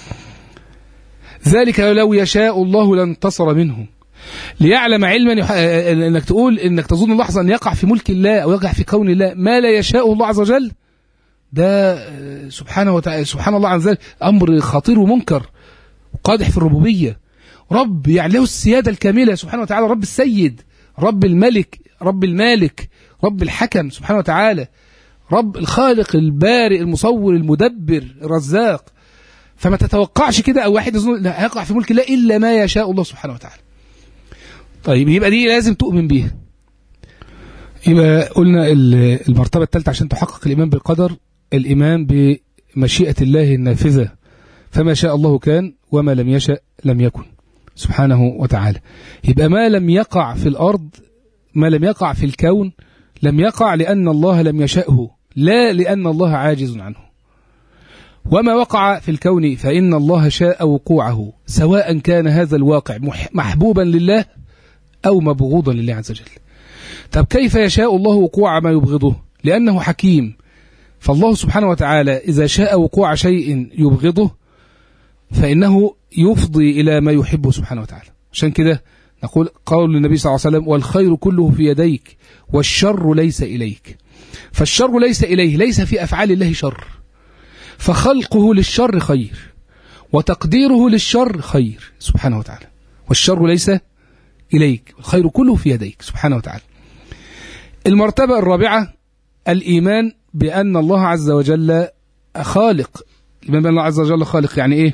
ذلك لو يشاء الله لانتصر منهم. ليعلم علما انك تقول انك تظن لحظه ان يقع في ملك الله او يقع في كون الله ما لا يشاء الله عز وجل، ده سبحانه وتعالى سبحان الله عن ذلك امر خطير ومنكر وقادح في الربوبيه. رب يعني له السياده الكامله سبحانه وتعالى، رب السيد، رب الملك، رب المالك، رب الحكم سبحانه وتعالى، رب الخالق البارئ المصور المدبر الرزاق. فما تتوقعش كده او واحد يظن لا هيقع في ملك الله الا ما يشاء الله سبحانه وتعالى. طيب يبقى دي لازم تؤمن بيها. يبقى قلنا المرتبة الثالثة عشان تحقق الإيمان بالقدر الإيمان بمشيئة الله النافذة، فما شاء الله كان وما لم يشأ لم يكن سبحانه وتعالى. يبقى ما لم يقع في الأرض، ما لم يقع في الكون، لم يقع لأن الله لم يشأه، لا لأن الله عاجز عنه. وما وقع في الكون فإن الله شاء وقوعه، سواء كان هذا الواقع محبوبا لله أو مبغوضا لله عز وجل. طب كيف يشاء الله وقوع ما يبغضه؟ لأنه حكيم. فالله سبحانه وتعالى إذا شاء وقوع شيء يبغضه فإنه يفضي إلى ما يحبه سبحانه وتعالى. عشان كده نقول قول النبي صلى الله عليه وسلم والخير كله في يديك والشر ليس إليك. فالشر ليس إليه، ليس في أفعال الله شر، فخلقه للشر خير وتقديره للشر خير سبحانه وتعالى، والشر ليس إليك والخير كله في يديك سبحانه وتعالى. المرتبة الرابعة الإيمان بأن الله عز وجل خالق. الإيمان بأن الله عز وجل خالق يعني إيه؟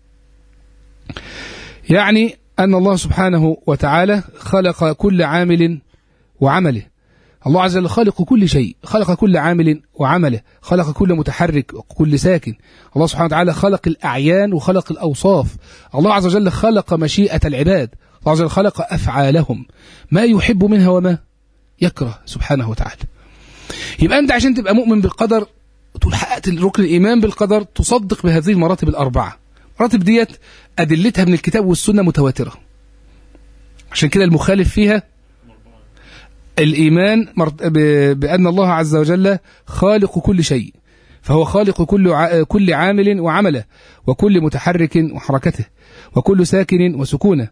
يعني أن الله سبحانه وتعالى خلق كل عامل وعمله. الله عز وجل خالق كل شيء، خلق كل عامل وعمله، خلق كل متحرك وكل ساكن. الله سبحانه وتعالى خلق الأعيان وخلق الأوصاف. الله عز وجل خلق مشيئة العباد، الله عز وجل خلق أفعالهم، ما يحب منها وما يكره سبحانه وتعالى. يبقى أنت عشان تبقى مؤمن بالقدر تقول حققت الركن الإيمان بالقدر، تصدق بهذه المراتب الأربعة. المراتب ديت أدلتها من الكتاب والسنة متواترة، عشان كده المخالف فيها الإيمان بأن الله عز وجل خالق كل شيء، فهو خالق كل عامل وعمله، وكل متحرك وحركته، وكل ساكن وسكونه،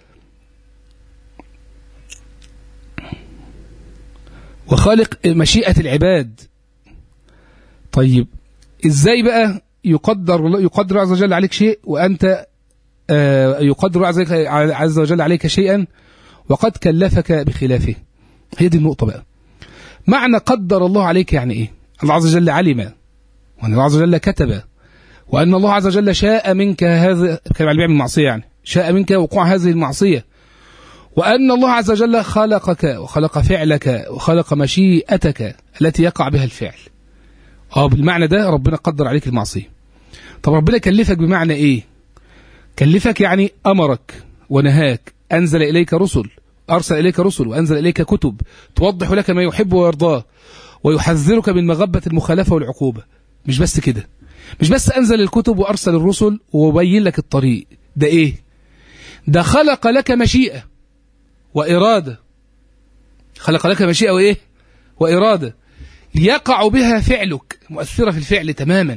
وخالق مشيئة العباد. طيب إزاي بقى يقدر عز وجل عليك شيء وأنت يقدر عز وجل عليك شيئا وقد كلفك بخلافه؟ هي دي النقطة بقى. معنى قدر الله عليك يعني إيه؟ الله عز وجل علم، وأن الله عز وجل كتب، وأن الله عز وجل شاء منك هذا، كما على بيعمل المعصية يعني، شاء منك وقوع هذه المعصية، وأن الله عز وجل خلقك وخلق فعلك وخلق مشيئتك التي يقع بها الفعل. بالمعنى ده ربنا قدر عليك المعصية. طب ربنا كلفك بمعنى إيه؟ كلفك يعني أمرك ونهاك، أنزل إليك رسل، أرسل إليك رسل وأنزل إليك كتب توضح لك ما يحب ويرضاه ويحذرك من مغبة المخالفة والعقوبة. مش بس كده، مش بس أنزل الكتب وأرسل الرسل وبين لك الطريق، ده إيه؟ ده خلق لك مشيئة وإرادة، خلق لك مشيئة وإيه؟ وإرادة يقع بها فعلك، مؤثرة في الفعل تماما،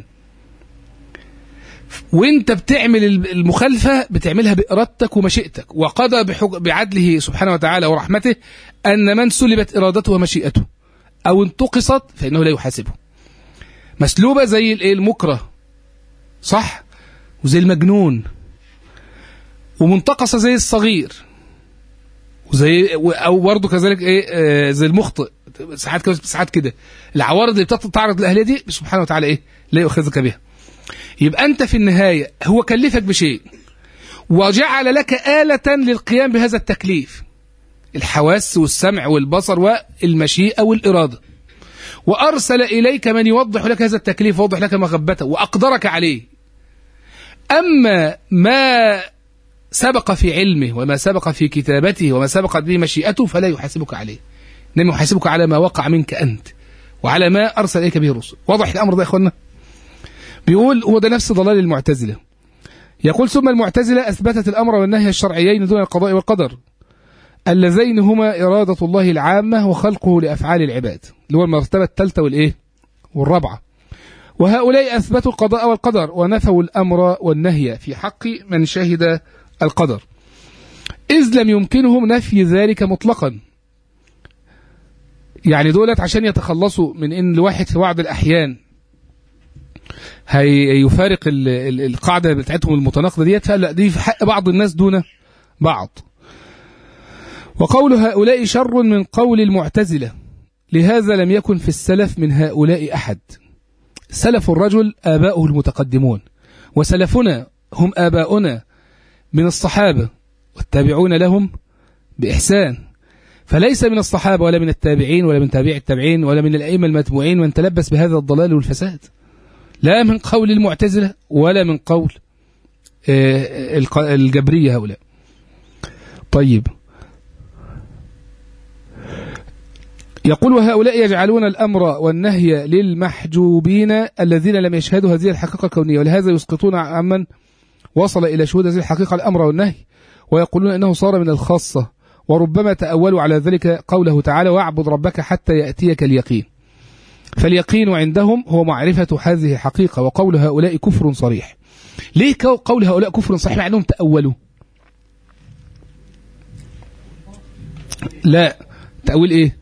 وانت بتعمل المخالفة بتعملها بإرادتك ومشيئتك. وقضى بعدله سبحانه وتعالى ورحمته أن من سلبت إرادته ومشيئته أو انتقصت فإنه لا يحاسبه. مسلوبة زي المكره، صح، وزي المجنون، ومنتقصة زي الصغير، وزي أو برضه كذلك إيه زي المخطئ. ساعات كده العوارض اللي بتتعرض للأهلية دي سبحانه وتعالى إيه لا يؤخذك بها. يبقى أنت في النهاية هو كلفك بشيء وجعل لك آلة للقيام بهذا التكليف، الحواس والسمع والبصر والمشيئة والإرادة، وأرسل إليك من يوضح لك هذا التكليف ويوضح لك مغبته وأقدرك عليه. أما ما سبق في علمه وما سبق في كتابته وما سبقت به مشيئته فلا يحاسبك عليه، إنما يحاسبك على ما وقع منك أنت وعلى ما أرسل إليك به الرسل. واضح الأمر ده يا إخوانا؟ بيقول هو ده نفس ضلال المعتزلة. يقول ثم المعتزلة أثبتت الأمر والنهي الشرعيين دون القضاء والقدر اللذين هما إرادة الله العامة وخلقه لأفعال العباد، اللي هو المرتبة الثالثة والإيه والرابعة. وهؤلاء أثبتوا القضاء والقدر ونفوا الأمر والنهي في حق من شهد القدر، إذ لم يمكنهم نفي ذلك مطلقا. يعني دولت عشان يتخلصوا من إن الواحد في بعض الأحيان هيفارق القاعدة بتاعتهم المتناقضة ديت، فلا دي في حق بعض الناس دون بعض. وقول هؤلاء شر من قول المعتزلة، لهذا لم يكن في السلف من هؤلاء أحد. سلف الرجل آباؤه المتقدمون، وسلفنا هم آباؤنا من الصحابة والتابعون لهم بإحسان، فليس من الصحابة ولا من التابعين ولا من تابع التابعين ولا من الأئمة المتبوعين من تلبس بهذا الضلال والفساد، لا من قول المعتزلة ولا من قول الجبرية هؤلاء. طيب، يقول وهؤلاء يجعلون الأمر والنهي للمحجوبين الذين لم يشهدوا هذه الحقيقة الكونية، ولهذا يسقطون عمن وصل إلى شهود هذه الحقيقة الأمر والنهي، ويقولون أنه صار من الخاصة، وربما تأولوا على ذلك قوله تعالى واعبد ربك حتى يأتيك اليقين. فاليقين عندهم هو معرفة هذه الحقيقة، وقول هؤلاء كفر صريح. ليه قول هؤلاء كفر صريح مع أنهم تأولوا؟ لا، تأويل إيه؟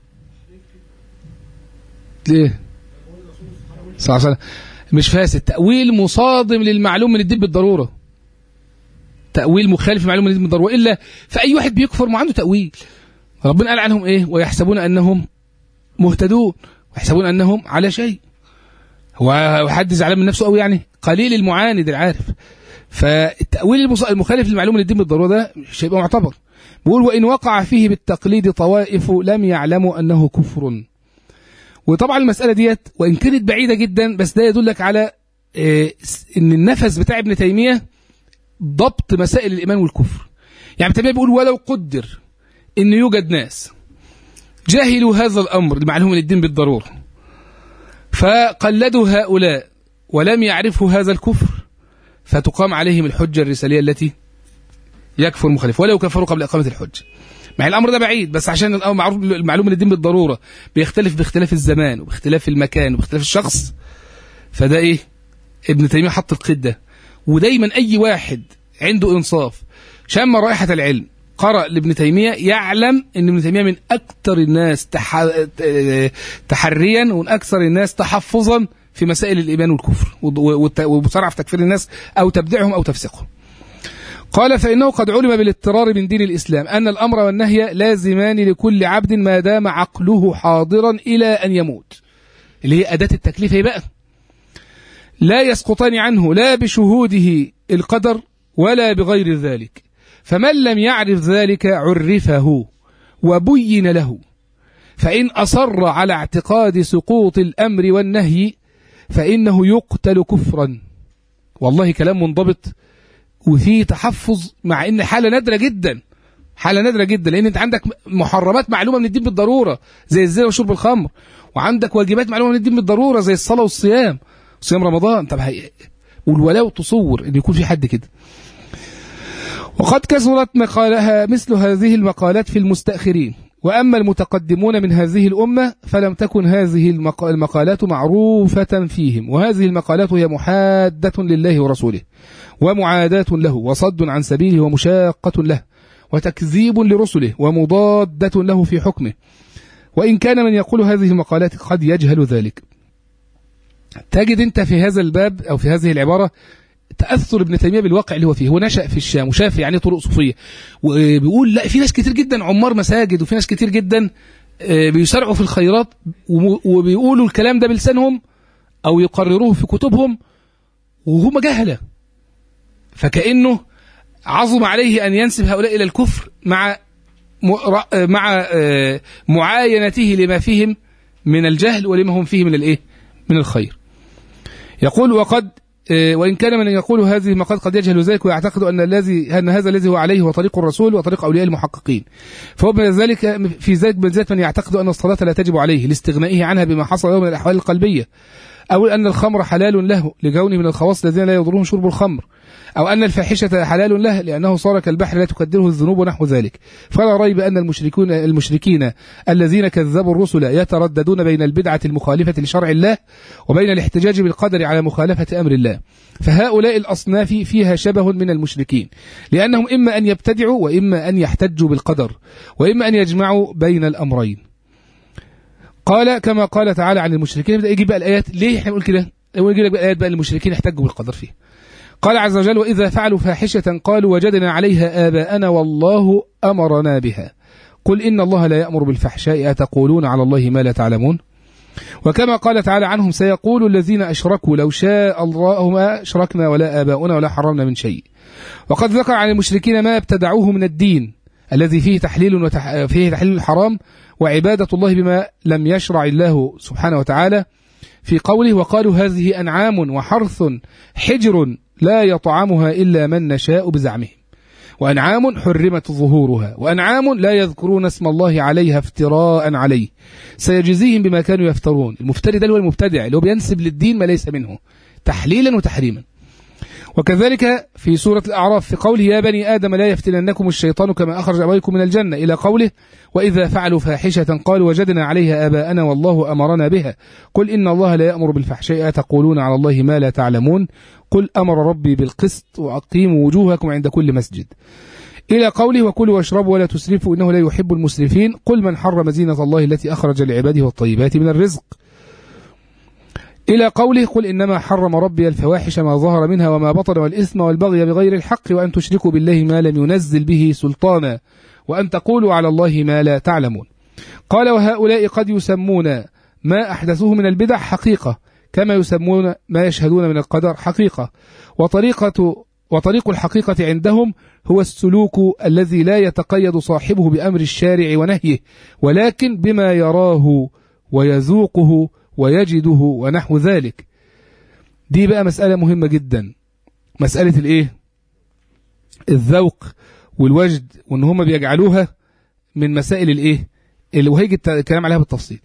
ليه؟ صلى الله عليه وسلم مش فاسد، تأويل مصادم للمعلوم من الدين بالضرورة، تأويل مخالف للمعلوم من الدين بالضرورة، إلا فأي واحد بيكفر ما عنده تأويل. ربنا قال عنهم إيه؟ ويحسبون أنهم مهتدون ويحسبون أنهم على شيء. هو حد زعلان من نفسه قوي يعني؟ قليل المعاند العارف. فالتأويل المخالف للمعلوم من الدين بالضرورة ده مش هيبقى معتبر. بيقول وإن وقع فيه بالتقليد طوائف لم يعلموا أنه كفر. وطبعا المسألة ديت وإن كانت بعيدة جدا بس ده يدلك على إن النفس بتاع ابن تيمية ضبط مسائل الإيمان والكفر. يعني ابن تيمية بيقول ولو قدر إن يوجد ناس جاهلوا هذا الأمر المعلوم من الدين بالضرورة فقلدوا هؤلاء ولم يعرفوا هذا الكفر، فتقام عليهم الحجة الرسالية التي يكفر مخالف ولو كفروا قبل إقامة الحجة. مع الأمر ده بعيد، بس عشان المعلوم من الدين بالضرورة بيختلف باختلاف الزمان وباختلاف المكان وباختلاف الشخص، فده إيه؟ ابن تيمية حط القيد ده. ودايما أي واحد عنده إنصاف شم رائحة العلم قرأ لابن تيمية يعلم أن ابن تيمية من أكثر الناس تحريا ومن أكثر الناس تحفظا في مسائل الإيمان والكفر وبصراحة في تكفير الناس أو تبدعهم أو تفسقهم. قال فإنه قد علم بالاضطرار من دين الإسلام أن الأمر والنهي لازمان لكل عبد ما دام عقله حاضرا إلى أن يموت، اللي هي أداة التكليف بقى، لا يسقطان عنه لا بشهوده القدر ولا بغير ذلك. فمن لم يعرف ذلك عرفه وبين له، فإن أصر على اعتقاد سقوط الأمر والنهي فإنه يقتل كفرا. والله كلام منضبط وفيه تحفظ، مع إن حالة نادرة جدا، حالة نادرة جدا، لأن أنت عندك محرمات معلومة من الدين بالضرورة زي الزنا وشرب الخمر، وعندك واجبات معلومة من الدين بالضرورة زي الصلاة والصيام، صيام رمضان. طب والولاء تصور أن يكون في حد كده. وقد كثرت مقالها مثل هذه المقالات في المستأخرين، وأما المتقدمون من هذه الأمة فلم تكن هذه المقالات معروفة فيهم، وهذه المقالات هي محادة لله ورسوله ومعاداة له وصد عن سبيله ومشاقة له وتكذيب لرسله ومضادة له في حكمه. وإن كان من يقول هذه المقالات قد يجهل ذلك. تجد أنت في هذا الباب أو في هذه العبارة تأثر ابن تيمية بالواقع اللي هو فيه. هو نشأ في الشام وشاف يعني طرق صوفية، وبيقول لا، في ناس كتير جدا عمار مساجد، وفي ناس كتير جدا بيسارعوا في الخيرات، وبيقولوا الكلام ده بلسانهم أو يقرروه في كتبهم وهم جهلة، فكأنه عظم عليه أن ينسب هؤلاء إلى الكفر مع معاينته لما فيهم من الجهل ولما هم فيه من من الخير. يقول وإن كان من يقول هذه المقالات قد يجهل ذلك ويعتقد أن هذا الذي هو عليه هو طريق الرسول وطريق أولياء المحققين، فهو من ذلك بذات من يعتقد أن الصلاة لا تجب عليه لاستغنائه عنها بما حصل له من الأحوال القلبية، أو أن الخمر حلال له لكونه من الخواص الذين لا يضرهم شرب الخمر، أو أن الفاحشة حلال له لأنه صار كالبحر لا تكدره الذنوب ونحو ذلك. فلا ريب أن المشركين الذين كذبوا الرسل يترددون بين البدعة المخالفة لشرع الله وبين الاحتجاج بالقدر على مخالفة أمر الله. فهؤلاء الأصناف فيها شبه من المشركين، لأنهم إما أن يبتدعوا وإما أن يحتجوا بالقدر وإما أن يجمعوا بين الأمرين. قال كما قال تعالى عن المشركين. بدأ يجيب بقى الآيات. ليه احنا نقول كده؟ يقول لك بقى الآيات بقى المشركين يحتجوا بالقدر فيه. قال عز وجل وإذا فعلوا فاحشة قالوا وجدنا عليها آباءنا والله أمرنا بها قل إن الله لا يأمر بالفحشاء أتقولون على الله ما لا تعلمون. وكما قال تعالى عنهم سيقول الذين أشركوا لو شاء الله ما أشركنا ولا آباؤنا ولا حرمنا من شيء. وقد ذكر عن المشركين ما ابتدعوه من الدين الذي فيه تحليل الحرام وعبادة الله بما لم يشرع الله سبحانه وتعالى في قوله وقالوا هذه أنعام وحرث حجر لا يطعمها إلا من نشاء بزعمهم وأنعام حرمت ظهورها وأنعام لا يذكرون اسم الله عليها افتراء عليه سيجزيهم بما كانوا يفترون. المفتري ده هو المبتدع اللي هو بينسب للدين ما ليس منه تحليلا وتحريما. وكذلك في سورة الأعراف في قوله يا بني آدم لا يفتننكم الشيطان كما أخرج أبويكم من الجنة إلى قوله وإذا فعلوا فاحشة قالوا وجدنا عليها آباءنا والله أمرنا بها قل إن الله لا يأمر بالفحشاء تقولون على الله ما لا تعلمون قل أمر ربي بالقسط وأقيموا وجوهكم عند كل مسجد إلى قوله وكلوا واشربوا ولا تسرفوا إنه لا يحب المسرفين قل من حرم زينة الله التي أخرج لعباده والطيبات من الرزق إلى قوله قل إنما حرم ربي الفواحش ما ظهر منها وما بطن والإثم والبغي بغير الحق وأن تشركوا بالله ما لم ينزل به سلطانا وأن تقولوا على الله ما لا تعلمون. قال وهؤلاء قد يسمون ما أحدثوه من البدع حقيقة كما يسمون ما يشهدون من القدر حقيقة وطريق الحقيقة عندهم هو السلوك الذي لا يتقيد صاحبه بأمر الشارع ونهيه ولكن بما يراه ويذوقه ويجده ونحو ذلك. دي بقى مسألة مهمة جدا، مسألة الذوق والوجد، وان هم بيجعلوها من مسائل اللي وهيجي الكلام عليها بالتفصيل.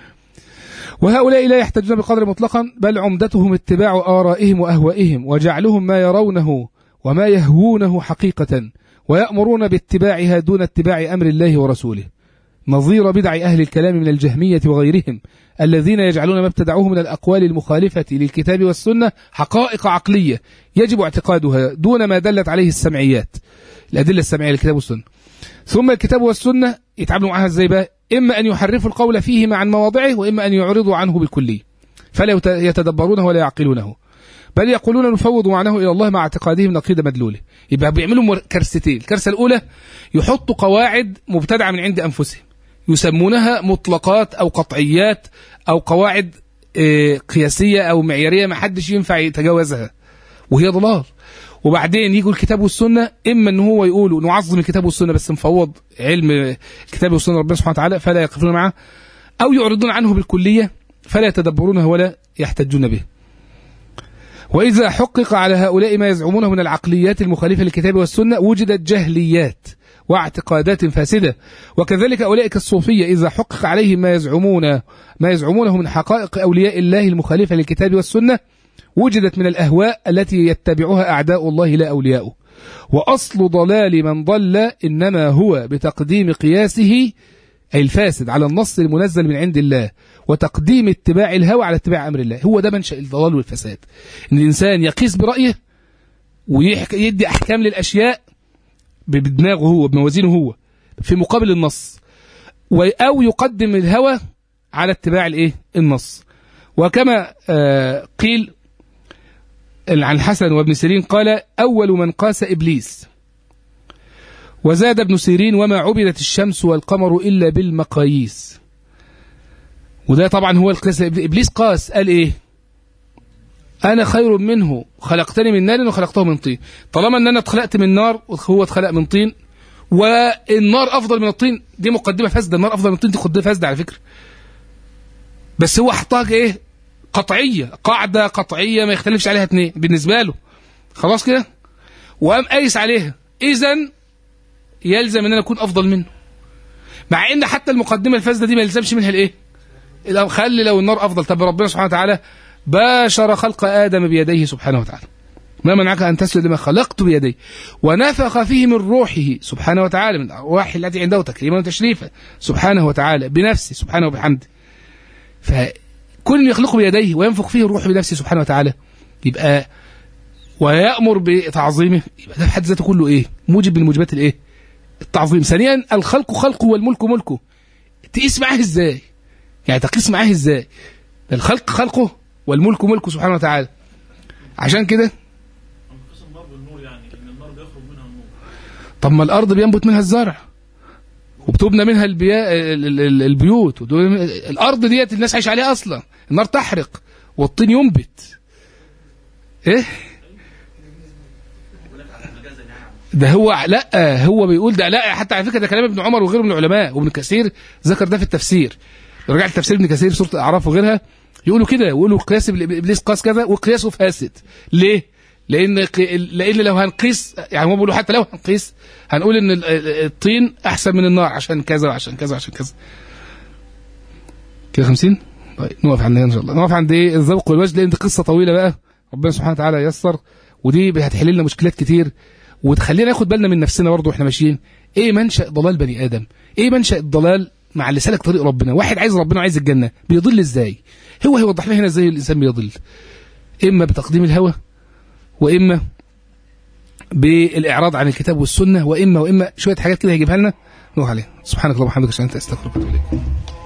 وهؤلاء لا يحتاجون بقدر مطلقا بل عمدتهم اتباع آرائهم وأهوائهم وجعلهم ما يرونه وما يهوونه حقيقة ويأمرون باتباعها دون اتباع أمر الله ورسوله نظير بدع أهل الكلام من الجهمية وغيرهم الذين يجعلون ما ابتدعوه من الأقوال المخالفة للكتاب والسنة حقائق عقلية يجب اعتقادها دون ما دلت عليه السمعيات الأدلة السمعية للكتاب والسنة. ثم الكتاب والسنة يتعاملوا معها ازاي بقى؟ إما أن يحرفوا القول فيهما عن مواضعه وإما أن يعرضوا عنه بالكلي فلا يتدبرونه ولا يعقلونه. بل يقولون نفوض معناه إلى الله مع اعتقادهم نقيض مدلوله. يبقى بيعملوا كرستين. الكرسة الأولى يحطوا قواعد مبتدعة من عند أنفسهم يسمونها مطلقات أو قطعيات أو قواعد قياسية أو معيارية ما حدش ينفع يتجاوزها، وهي ضلال. وبعدين يجوا الكتاب والسنة، إما أن هو يقولوا نعظم الكتاب والسنة بس نفوض علم الكتاب والسنة ربنا سبحانه وتعالى فلا يقفلون معه، أو يعرضون عنه بالكلية فلا يتدبرونه ولا يحتجون به. وإذا حقق على هؤلاء ما يزعمونه من العقليات المخالفة للكتاب والسنة وجدت جهليات واعتقادات فاسدة. وكذلك أولئك الصوفية إذا حقق عليهم ما يزعمونه من حقائق أولياء الله المخالفة للكتاب والسنة وجدت من الأهواء التي يتبعها أعداء الله لا أولياؤه. وأصل ضلال من ضل إنما هو بتقديم قياسه أي الفاسد على النص المنزل من عند الله وتقديم اتباع الهوى على اتباع أمر الله. هو ده منشأ الضلال والفساد، إن الإنسان يقيس برأيه ويدي أحكام للأشياء بدماغه هو بموازينه هو في مقابل النص، أو يقدم الهوى على اتباع النص. وكما قيل عن الحسن وابن سيرين قال أول من قاس إبليس. وزاد ابن سيرين وما عبدت الشمس والقمر إلا بالمقاييس. وده طبعا هو القياس. إبليس قاس قال إيه؟ أنا خير منه خلقتني من نار وخلقته من طين. طالما أن أنا اتخلقت من نار وهو اتخلق من طين والنار أفضل من الطين، دي مقدمة فاسدة. النار أفضل من الطين دي مقدمة فاسدة على فكرة، بس هو حطاها إيه؟ قطعية، قاعدة قطعية ما يختلفش عليها اتنين بالنسبة له، خلاص كده، وقام قايس عليها. إذن يلزم ان انا اكون افضل منه، مع ان حتى المقدمه الفاسده دي ما يلزمش منها خلي لو النار افضل. طب ربنا سبحانه وتعالى باشر خلق ادم بيديه سبحانه وتعالى، ما منعك ان تسجد لما خلقت بيديه، ونفخ فيه من روحه سبحانه وتعالى، من الارواح التي عنده تكريما وتشريفا سبحانه وتعالى بنفسه سبحانه وبحمده. فكل يخلقه بيديه وينفخ فيه الروح بنفسه سبحانه وتعالى، يبقى ويأمر بتعظيمه، يبقى ده في حد ذاته كله موجب من موجبات التعظيم. ثانيا الخلق خلقه والملك ملكه. تقيس معاه ازاي؟ يعني تقيس معاه ازاي؟ الخلق خلقه والملك ملكه سبحانه وتعالى. عشان كده النار بالنور، يعني ان النار بيخرج منها النور. طب ما الارض بينبت منها الزرع وبتبنى منها البيوت، الارض ديت الناس عايش عليها اصلا. النار تحرق والطين ينبت. ده هو لا، هو بيقول ده لا، حتى على فكره ده كلام ابن عمر وغيره من العلماء، وابن كثير ذكر ده في التفسير. لو رجعت تفسير ابن كثير سوره الاعراف وغيرها يقولوا كده، يقولوا قياس ابليس قاس كذا وقياسه فاسد. ليه؟ لان لو هنقيس، يعني هم بيقولوا حتى لو هنقيس هنقول ان الطين احسن من النار عشان كذا وعشان كذا وعشان كذا. كده 50. طيب نقف عند ان شاء الله، نقف عند الذوق والوجد، لان دي قصه طويله بقى ربنا سبحانه وتعالى ييسر، ودي هتحل لنا مشكلات كتير وتخلينا ناخد بالنا من نفسنا برضه واحنا ماشيين. ايه منشأ ضلال بني ادم؟ ايه منشأ الضلال مع اللي سلك طريق ربنا؟ واحد عايز ربنا وعايز الجنه بيضل ازاي؟ هو هيوضح لنا هنا ازاي الانسان بيضل، اما بتقديم الهوى، واما بالاعراض عن الكتاب والسنه، واما شويه حاجات كده هيجيبها لنا نروح عليها. سبحانك اللهم وبحمدك اشهد ان لا اله الا انت استغفرك واتوب اليك.